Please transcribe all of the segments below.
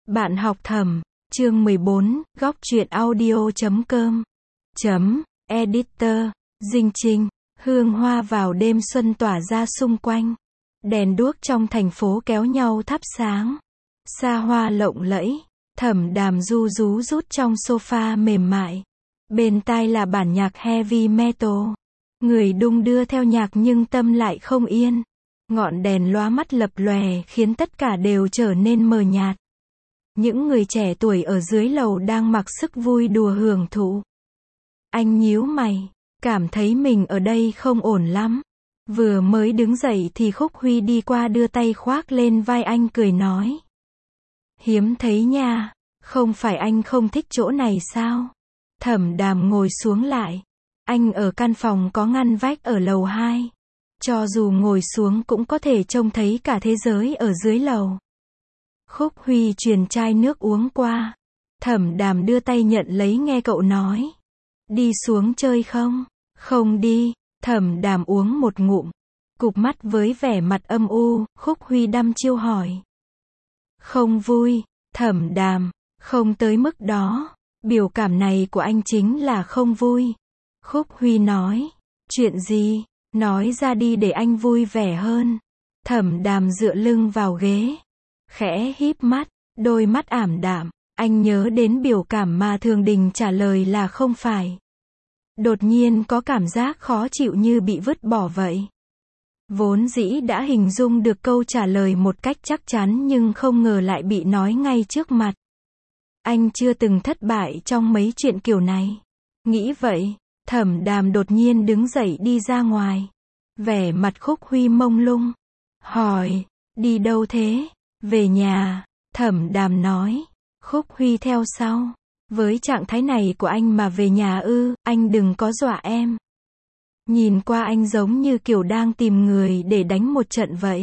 Bạn học thầm, chương 14, góc truyện audio.com. Editor, Dinh Trinh, hương hoa vào đêm xuân tỏa ra xung quanh. Đèn đuốc trong thành phố kéo nhau thắp sáng. Xa hoa lộng lẫy, Thẩm Đàm ru rú rút trong sofa mềm mại. Bên tai là bản nhạc heavy metal. Người đung đưa theo nhạc nhưng tâm lại không yên. Ngọn đèn lóa mắt lập lòe khiến tất cả đều trở nên mờ nhạt. Những người trẻ tuổi ở dưới lầu đang mặc sức vui đùa hưởng thụ. Anh nhíu mày, cảm thấy mình ở đây không ổn lắm. Vừa mới đứng dậy thì Khúc Huy đi qua đưa tay khoác lên vai anh cười nói. Hiếm thấy nha, không phải anh không thích chỗ này sao? Thẩm Đàm ngồi xuống lại. Anh ở căn phòng có ngăn vách ở lầu 2. Cho dù ngồi xuống cũng có thể trông thấy cả thế giới ở dưới lầu. Khúc Huy truyền chai nước uống qua. Thẩm Đàm đưa tay nhận lấy nghe cậu nói. Đi xuống chơi không? Không đi. Thẩm Đàm uống một ngụm. Cụp mắt với vẻ mặt âm u, Khúc Huy đăm chiêu hỏi. Không vui. Thẩm Đàm, không tới mức đó. Biểu cảm này của anh chính là không vui. Khúc Huy nói. Chuyện gì? Nói ra đi để anh vui vẻ hơn. Thẩm Đàm dựa lưng vào ghế. Khẽ híp mắt, đôi mắt ảm đạm. Anh nhớ đến biểu cảm mà Thường Đình trả lời là không phải. Đột nhiên có cảm giác khó chịu như bị vứt bỏ vậy. Vốn dĩ đã hình dung được câu trả lời một cách chắc chắn nhưng không ngờ lại bị nói ngay trước mặt. Anh chưa từng thất bại trong mấy chuyện kiểu này. Nghĩ vậy, Thẩm Đàm đột nhiên đứng dậy đi ra ngoài. Vẻ mặt Khúc Huy mông lung. Hỏi, đi đâu thế? Về nhà, Thẩm Đàm nói. Khúc Huy theo sau. Với trạng thái này của anh mà về nhà ư, anh đừng có dọa em. Nhìn qua anh giống như kiểu đang tìm người để đánh một trận vậy.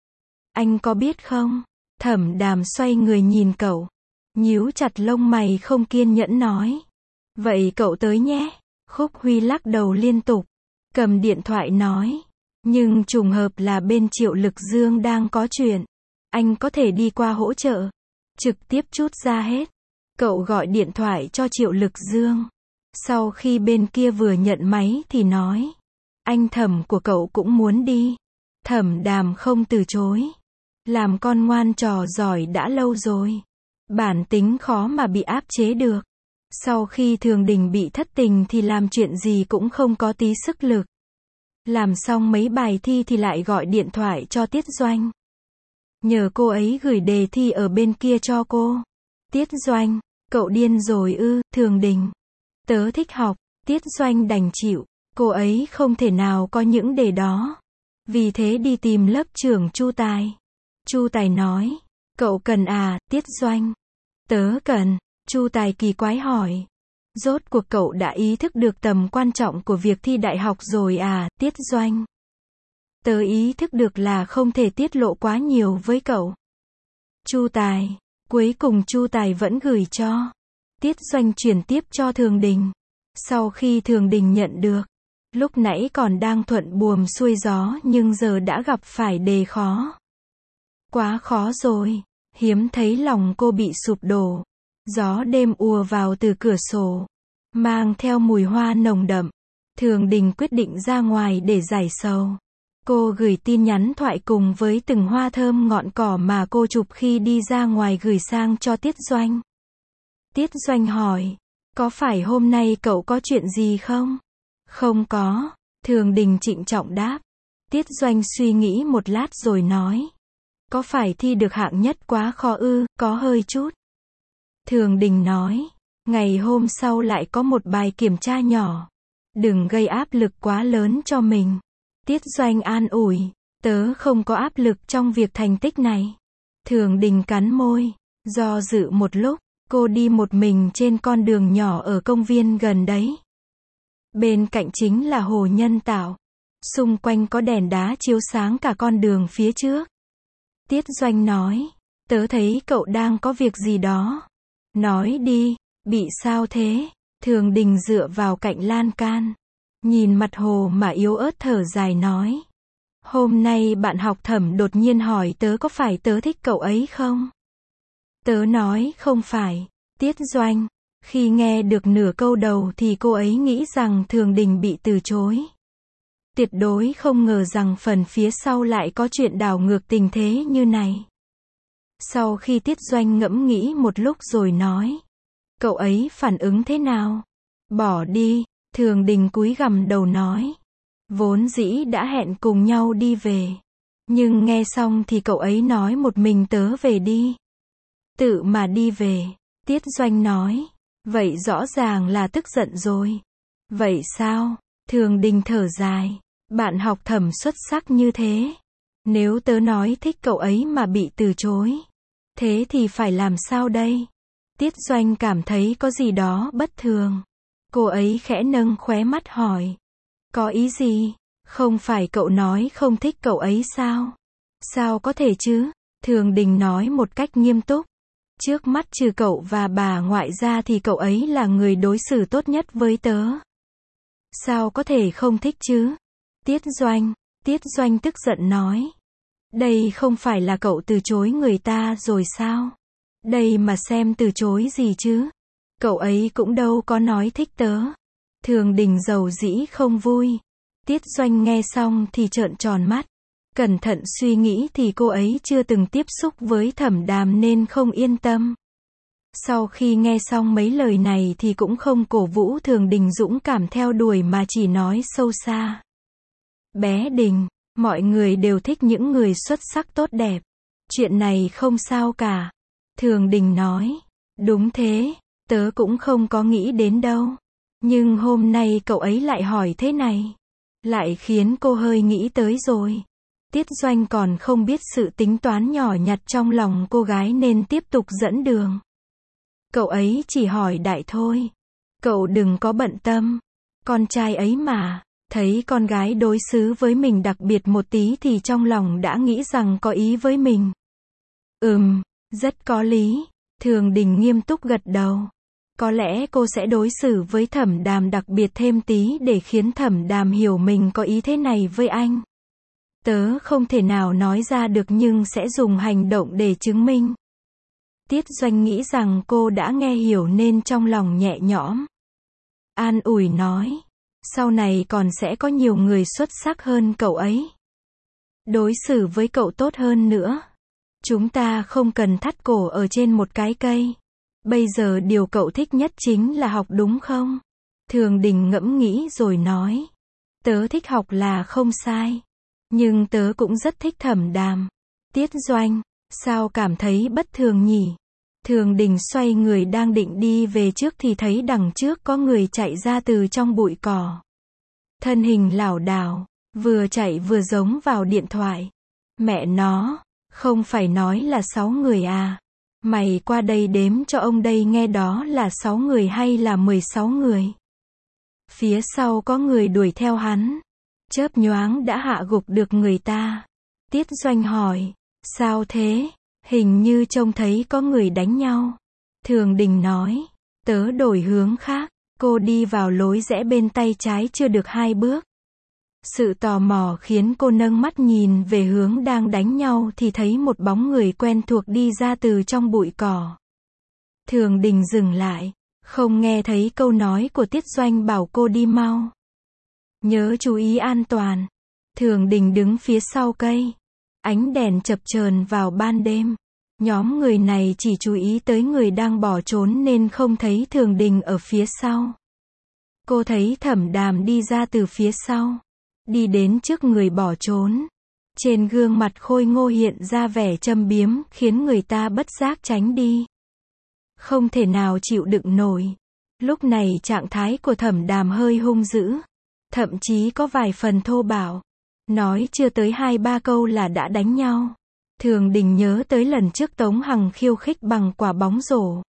Anh có biết không? Thẩm Đàm xoay người nhìn cậu. Nhíu chặt lông mày không kiên nhẫn nói. Vậy cậu tới nhé. Khúc Huy lắc đầu liên tục. Cầm điện thoại nói. Nhưng trùng hợp là bên Triệu Lực Dương đang có chuyện. Anh có thể đi qua hỗ trợ. Trực tiếp trút ra hết. Cậu gọi điện thoại cho Triệu Lực Dương. Sau khi bên kia vừa nhận máy thì nói. Anh Thẩm của cậu cũng muốn đi. Thẩm Đàm không từ chối. Làm con ngoan trò giỏi đã lâu rồi. Bản tính khó mà bị áp chế được. Sau khi Thường Đình bị thất tình thì làm chuyện gì cũng không có tí sức lực. Làm xong mấy bài thi thì lại gọi điện thoại cho Tiết Doanh. Nhờ cô ấy gửi đề thi ở bên kia cho cô. Tiết Doanh, cậu điên rồi ư? Thường Đình, tớ thích học. Tiết Doanh đành chịu. Cô ấy không thể nào có những đề đó. Vì thế đi tìm lớp trưởng Chu Tài. Chu Tài nói, cậu cần à? Tiết Doanh, tớ cần. Chu Tài kỳ quái hỏi. Rốt cuộc cậu đã ý thức được tầm quan trọng của việc thi đại học rồi à? Tiết Doanh, tớ ý thức được là không thể tiết lộ quá nhiều với cậu. Chu Tài, cuối cùng Chu Tài vẫn gửi cho. Tiết Doanh chuyển tiếp cho Thường Đình. Sau khi Thường Đình nhận được, lúc nãy còn đang thuận buồm xuôi gió nhưng giờ đã gặp phải đề khó. Quá khó rồi. Hiếm thấy lòng cô bị sụp đổ. Gió đêm ùa vào từ cửa sổ, mang theo mùi hoa nồng đậm. Thường Đình quyết định ra ngoài để giải sầu. Cô gửi tin nhắn thoại cùng với từng hoa thơm ngọn cỏ mà cô chụp khi đi ra ngoài gửi sang cho Tiết Doanh. Tiết Doanh hỏi, có phải hôm nay cậu có chuyện gì không? Không có. Thường Đình trịnh trọng đáp. Tiết Doanh suy nghĩ một lát rồi nói. Có phải thi được hạng nhất quá khó ư? Có hơi chút. Thường Đình nói. Ngày hôm sau lại có một bài kiểm tra nhỏ. Đừng gây áp lực quá lớn cho mình. Tiết Doanh an ủi. Tớ không có áp lực trong việc thành tích này. Thường Đình cắn môi. Do dự một lúc, cô đi một mình trên con đường nhỏ ở công viên gần đấy. Bên cạnh chính là hồ nhân tạo. Xung quanh có đèn đá chiếu sáng cả con đường phía trước. Tiết Doanh nói. Tớ thấy cậu đang có việc gì đó. Nói đi, bị sao thế? Thường Đình dựa vào cạnh lan can. Nhìn mặt hồ mà yếu ớt thở dài nói. Hôm nay bạn học Thẩm đột nhiên hỏi tớ có phải tớ thích cậu ấy không? Tớ nói không phải. Tiết Doanh. Khi nghe được nửa câu đầu thì cô ấy nghĩ rằng Thường Đình bị từ chối. Tuyệt đối không ngờ rằng phần phía sau lại có chuyện đảo ngược tình thế như này. Sau khi Tiết Doanh ngẫm nghĩ một lúc rồi nói. Cậu ấy phản ứng thế nào? Bỏ đi, Thường Đình cúi gằm đầu nói. Vốn dĩ đã hẹn cùng nhau đi về. Nhưng nghe xong thì cậu ấy nói một mình tớ về đi. Tự mà đi về. Tiết Doanh nói. Vậy rõ ràng là tức giận rồi. Vậy sao? Thường Đình thở dài. Bạn học Thẩm xuất sắc như thế. Nếu tớ nói thích cậu ấy mà bị từ chối. Thế thì phải làm sao đây? Tiết Doanh cảm thấy có gì đó bất thường. Cô ấy khẽ nâng khóe mắt hỏi. Có ý gì? Không phải cậu nói không thích cậu ấy sao? Sao có thể chứ? Thường Đình nói một cách nghiêm túc. Trước mắt trừ cậu và bà ngoại ra thì cậu ấy là người đối xử tốt nhất với tớ. Sao có thể không thích chứ? Tiết Doanh tức giận nói. Đây không phải là cậu từ chối người ta rồi sao? Đây mà xem từ chối gì chứ? Cậu ấy cũng đâu có nói thích tớ. Thường Đình dầu dĩ không vui. Tiết Doanh nghe xong thì trợn tròn mắt. Cẩn thận suy nghĩ thì cô ấy chưa từng tiếp xúc với Thẩm Đàm nên không yên tâm. Sau khi nghe xong mấy lời này thì cũng không cổ vũ Thường Đình dũng cảm theo đuổi mà chỉ nói sâu xa. Bé Đình, mọi người đều thích những người xuất sắc tốt đẹp. Chuyện này không sao cả. Thường Đình nói. Đúng thế, tớ cũng không có nghĩ đến đâu. Nhưng hôm nay cậu ấy lại hỏi thế này. Lại khiến cô hơi nghĩ tới rồi. Tiết Doanh còn không biết sự tính toán nhỏ nhặt trong lòng cô gái nên tiếp tục dẫn đường. Cậu ấy chỉ hỏi đại thôi. Cậu đừng có bận tâm. Con trai ấy mà, thấy con gái đối xử với mình đặc biệt một tí thì trong lòng đã nghĩ rằng có ý với mình. Rất có lý. Thường Đình nghiêm túc gật đầu. Có lẽ cô sẽ đối xử với Thẩm Đàm đặc biệt thêm tí để khiến Thẩm Đàm hiểu mình có ý thế này với anh. Tớ không thể nào nói ra được nhưng sẽ dùng hành động để chứng minh. Tiết Doanh nghĩ rằng cô đã nghe hiểu nên trong lòng nhẹ nhõm. An ủi nói. Sau này còn sẽ có nhiều người xuất sắc hơn cậu ấy. Đối xử với cậu tốt hơn nữa. Chúng ta không cần thắt cổ ở trên một cái cây. Bây giờ điều cậu thích nhất chính là học đúng không? Thường Đình ngẫm nghĩ rồi nói. Tớ thích học là không sai. Nhưng tớ cũng rất thích Thẩm Đàm. Tiết Doanh, sao cảm thấy bất thường nhỉ? Thường Đình xoay người đang định đi về trước thì thấy đằng trước có người chạy ra từ trong bụi cỏ. Thân hình lảo đảo, vừa chạy vừa giống vào điện thoại. Mẹ nó, không phải nói là 6 người à? Mày qua đây đếm cho ông đây nghe đó là 6 người hay là 16 người? Phía sau có người đuổi theo hắn. Chớp nhoáng đã hạ gục được người ta. Tiết Doanh hỏi. Sao thế? Hình như trông thấy có người đánh nhau. Thường Đình nói. Tớ đổi hướng khác. Cô đi vào lối rẽ bên tay trái chưa được 2 bước. Sự tò mò khiến cô nâng mắt nhìn về hướng đang đánh nhau thì thấy một bóng người quen thuộc đi ra từ trong bụi cỏ. Thường Đình dừng lại. Không nghe thấy câu nói của Tiết Doanh bảo cô đi mau. Nhớ chú ý an toàn. Thường Đình đứng phía sau cây. Ánh đèn chập chờn vào ban đêm. Nhóm người này chỉ chú ý tới người đang bỏ trốn nên không thấy Thường Đình ở phía sau. Cô thấy Thẩm Đàm đi ra từ phía sau. Đi đến trước người bỏ trốn. Trên gương mặt khôi ngô hiện ra vẻ châm biếm khiến người ta bất giác tránh đi. Không thể nào chịu đựng nổi. Lúc này trạng thái của Thẩm Đàm hơi hung dữ. Thậm chí có vài phần thô bạo. Nói chưa tới 2-3 câu là đã đánh nhau. Thường Đình nhớ tới lần trước Tống Hằng khiêu khích bằng quả bóng rổ.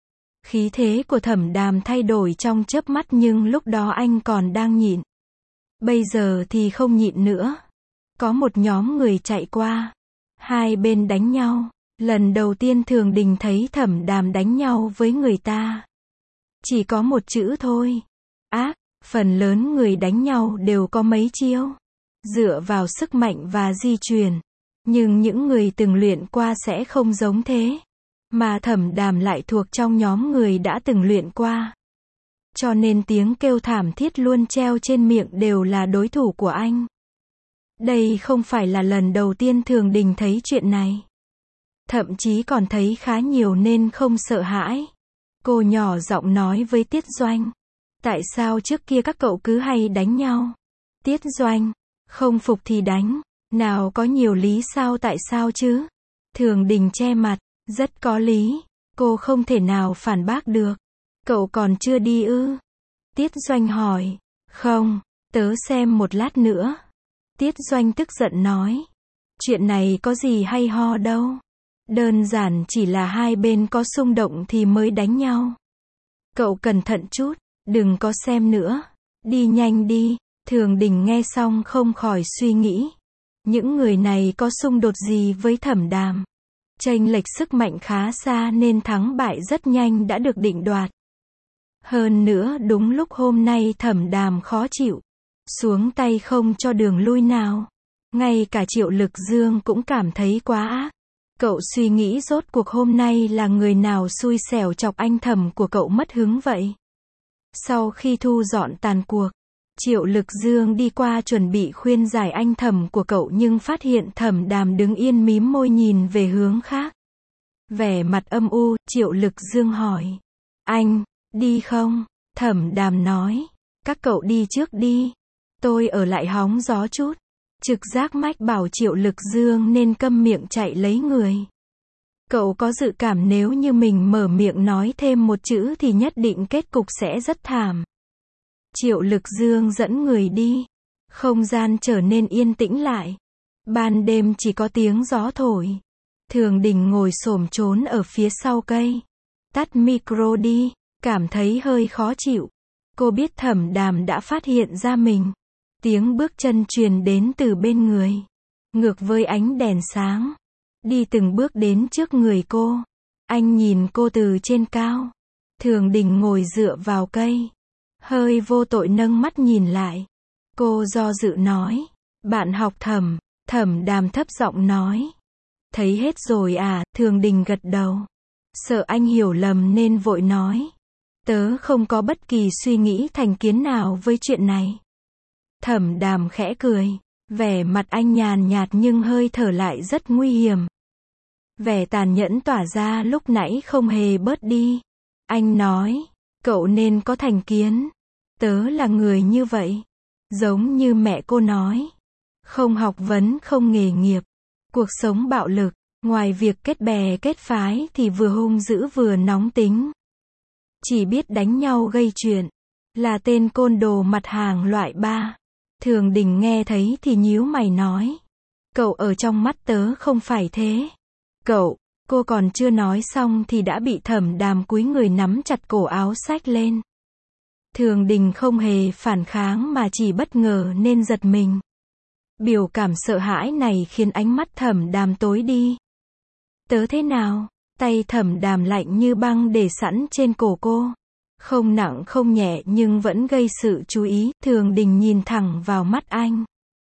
Khí thế của Thẩm Đàm thay đổi trong chớp mắt nhưng lúc đó anh còn đang nhịn. Bây giờ thì không nhịn nữa. Có một nhóm người chạy qua. Hai bên đánh nhau. Lần đầu tiên Thường Đình thấy Thẩm Đàm đánh nhau với người ta. Chỉ có một chữ thôi. Ác. Phần lớn người đánh nhau đều có mấy chiêu. Dựa vào sức mạnh và di truyền. Nhưng những người từng luyện qua sẽ không giống thế. Mà Thẩm Đàm lại thuộc trong nhóm người đã từng luyện qua. Cho nên tiếng kêu thảm thiết luôn treo trên miệng đều là đối thủ của anh. Đây không phải là lần đầu tiên Thường Đình thấy chuyện này. Thậm chí còn thấy khá nhiều nên không sợ hãi. Cô nhỏ giọng nói với Tiết Doanh. Tại sao trước kia các cậu cứ hay đánh nhau? Tiết Doanh. Không phục thì đánh. Nào có nhiều lý sao tại sao chứ? Thường Đình che mặt. Rất có lý. Cô không thể nào phản bác được. Cậu còn chưa đi ư? Tiết Doanh hỏi. Không, tớ xem một lát nữa. Tiết Doanh tức giận nói. Chuyện này có gì hay ho đâu. Đơn giản chỉ là hai bên có xung động thì mới đánh nhau. Cậu cẩn thận chút, đừng có xem nữa. Đi nhanh đi. Thường Đình nghe xong không khỏi suy nghĩ. Những người này có xung đột gì với Thẩm Đàm? Chênh lệch sức mạnh khá xa nên thắng bại rất nhanh đã được định đoạt. Hơn nữa đúng lúc hôm nay Thẩm Đàm khó chịu. Xuống tay không cho đường lui nào. Ngay cả Triệu Lực Dương cũng cảm thấy quá ác. Cậu suy nghĩ rốt cuộc hôm nay là người nào xui xẻo chọc anh Thẩm của cậu mất hứng vậy? Sau khi thu dọn tàn cuộc, Triệu Lực Dương đi qua chuẩn bị khuyên giải anh Thẩm của cậu nhưng phát hiện Thẩm Đàm đứng yên mím môi nhìn về hướng khác. Vẻ mặt âm u, Triệu Lực Dương hỏi. Anh, đi không? Thẩm Đàm nói. Các cậu đi trước đi. Tôi ở lại hóng gió chút. Trực giác mách bảo Triệu Lực Dương nên câm miệng chạy lấy người. Cậu có dự cảm nếu như mình mở miệng nói thêm một chữ thì nhất định kết cục sẽ rất thảm. Triệu Lực Dương dẫn người đi. Không gian trở nên yên tĩnh lại. Ban đêm chỉ có tiếng gió thổi. Thường Đình ngồi xổm trốn ở phía sau cây. Tắt micro đi. Cảm thấy hơi khó chịu. Cô biết Thẩm Đàm đã phát hiện ra mình. Tiếng bước chân truyền đến từ bên người. Ngược với ánh đèn sáng. Đi từng bước đến trước người cô. Anh nhìn cô từ trên cao. Thường Đình ngồi dựa vào cây. Hơi vô tội nâng mắt nhìn lại. Cô do dự nói. Bạn học Thẩm. Thẩm Đàm thấp giọng nói. Thấy hết rồi à? Thường Đình gật đầu. Sợ anh hiểu lầm nên vội nói. Tớ không có bất kỳ suy nghĩ thành kiến nào với chuyện này. Thẩm Đàm khẽ cười. Vẻ mặt anh nhàn nhạt nhưng hơi thở lại rất nguy hiểm. Vẻ tàn nhẫn tỏa ra lúc nãy không hề bớt đi. Anh nói. Cậu nên có thành kiến. Tớ là người như vậy. Giống như mẹ cô nói. Không học vấn không nghề nghiệp. Cuộc sống bạo lực. Ngoài việc kết bè kết phái thì vừa hung dữ vừa nóng tính. Chỉ biết đánh nhau gây chuyện. Là tên côn đồ mặt hàng loại 3. Thường Đình nghe thấy thì nhíu mày nói. Cậu ở trong mắt tớ không phải thế. Cậu, cô còn chưa nói xong thì đã bị Thẩm Đàm cúi người nắm chặt cổ áo xách lên. Thường Đình không hề phản kháng mà chỉ bất ngờ nên giật mình. Biểu cảm sợ hãi này khiến ánh mắt Thẩm Đàm tối đi. Tớ thế nào? Tay Thẩm Đàm lạnh như băng để sẵn trên cổ cô. Không nặng không nhẹ nhưng vẫn gây sự chú ý. Thường Đình nhìn thẳng vào mắt anh.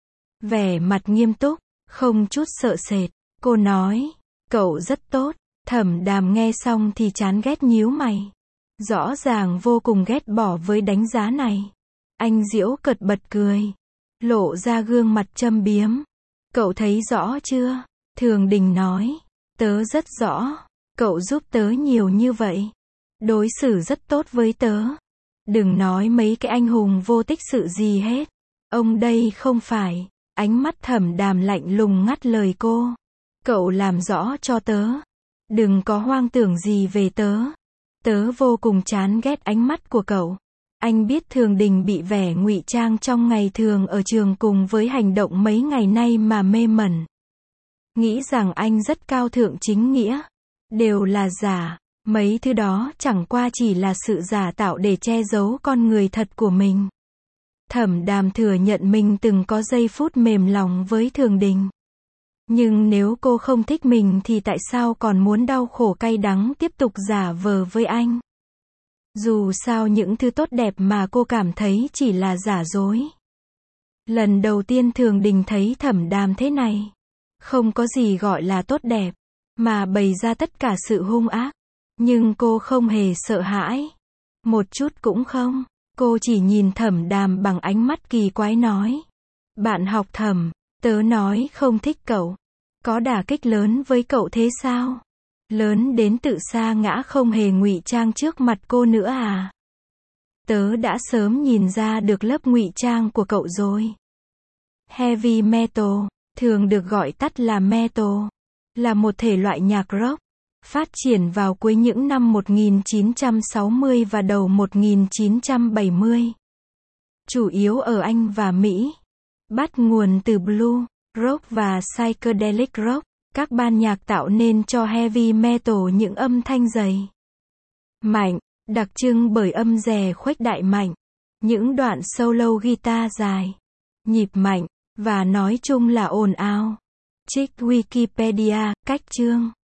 Vẻ mặt nghiêm túc, không chút sợ sệt. Cô nói, cậu rất tốt. Thẩm Đàm nghe xong thì chán ghét nhíu mày. Rõ ràng vô cùng ghét bỏ với đánh giá này. Anh giễu cợt bật cười. Lộ ra gương mặt châm biếm. Cậu thấy rõ chưa? Thường Đình nói. Tớ rất rõ. Cậu giúp tớ nhiều như vậy. Đối xử rất tốt với tớ. Đừng nói mấy cái anh hùng vô tích sự gì hết. Ông đây không phải. Ánh mắt Thẩm Đàm lạnh lùng ngắt lời cô. Cậu làm rõ cho tớ. Đừng có hoang tưởng gì về tớ. Tớ vô cùng chán ghét ánh mắt của cậu. Anh biết Thường Đình bị vẻ ngụy trang trong ngày thường ở trường cùng với hành động mấy ngày nay mà mê mẩn. Nghĩ rằng anh rất cao thượng chính nghĩa. Đều là giả. Mấy thứ đó chẳng qua chỉ là sự giả tạo để che giấu con người thật của mình. Thẩm Đàm thừa nhận mình từng có giây phút mềm lòng với Thường Đình. Nhưng nếu cô không thích mình thì tại sao còn muốn đau khổ cay đắng tiếp tục giả vờ với anh? Dù sao những thứ tốt đẹp mà cô cảm thấy chỉ là giả dối. Lần đầu tiên Thường Đình thấy Thẩm Đàm thế này. Không có gì gọi là tốt đẹp. mà bày ra tất cả sự hung ác. Nhưng cô không hề sợ hãi. Một chút cũng không. Cô chỉ nhìn Thẩm Đàm bằng ánh mắt kỳ quái nói. Bạn học Thẩm, tớ nói không thích cậu. Có đả kích lớn với cậu thế sao? Lớn đến tự sa ngã không hề ngụy trang trước mặt cô nữa à? Tớ đã sớm nhìn ra được lớp ngụy trang của cậu rồi. Heavy metal, thường được gọi tắt là metal, là một thể loại nhạc rock, phát triển vào cuối những năm 1960 và đầu 1970. Chủ yếu ở Anh và Mỹ. Bắt nguồn từ blues, rock và psychedelic rock, các ban nhạc tạo nên cho heavy metal những âm thanh dày, mạnh, đặc trưng bởi âm rè khuếch đại mạnh, những đoạn solo guitar dài, nhịp mạnh, và nói chung là ồn ào. Trích Wikipedia, cách chương